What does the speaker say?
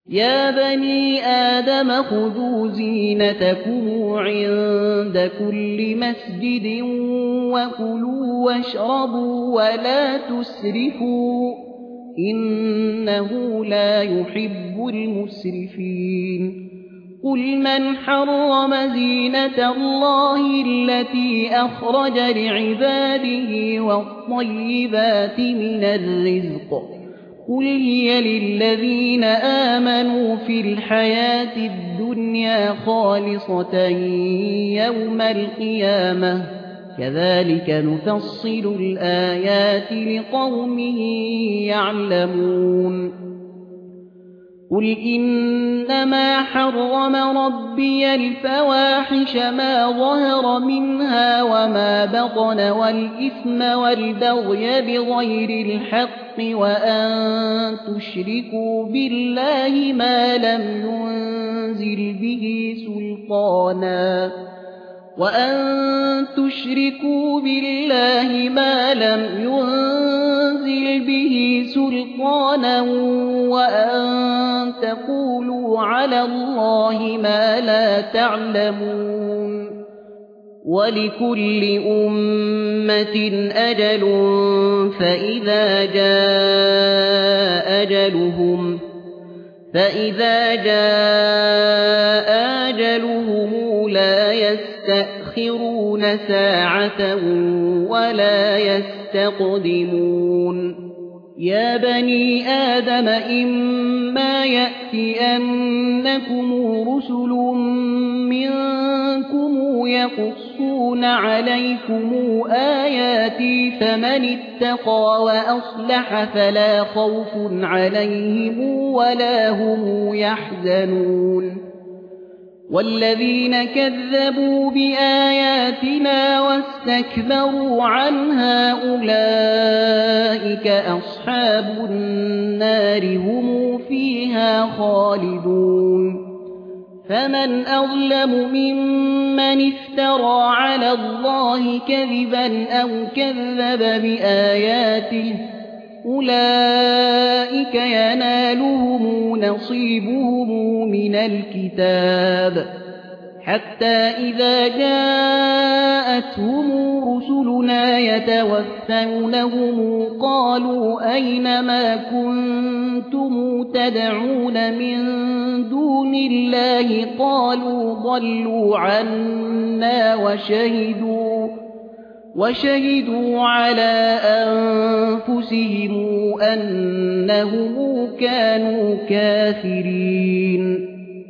يا بني آدم خذوا زينتكم عند كل مسجد وكلوا واشربوا ولا تسرفوا إنه لا يحب المسرفين قل من حرم زينة الله التي أخرج لعباده والطيبات من الرزق قل هي للذين آمنوا في الحياة الدنيا خالصة يوم القيامة كذلك نفصل الآيات لقوم يعلمون قل إنما حرم ربي الفواحش ما ظهر منها وما بطن والإثم والبغي بغير الحق وأن تشركوا بالله ما لم ينزل به سلطانا وأن تقولوا على الله ما لا تعلمون ولكل أمة أجل فإذا جاء أجلهم لا يستأخرون ساعة ولا يستقدمون يا بني آدم إما يأتينكم رسل منكم يقصون عليكم آياتي فمن اتقى وأصلح فلا خوف عليهم ولا هم يحزنون والذين كذبوا بآياتنا واستكبروا عنها أولئك أصحاب النار هم فيها خالدون فمن أظلم ممن افترى على الله كذبا أو كذب بآياته أولئك ينالهم نصيبهم من الكتاب حتى إذا جاءتهم رسلنا يتوفونهم قالوا أين ما كنتم تدعون من دون الله قالوا ضلوا عنا وشهدوا على أنفسهم أنهم كانوا كافرين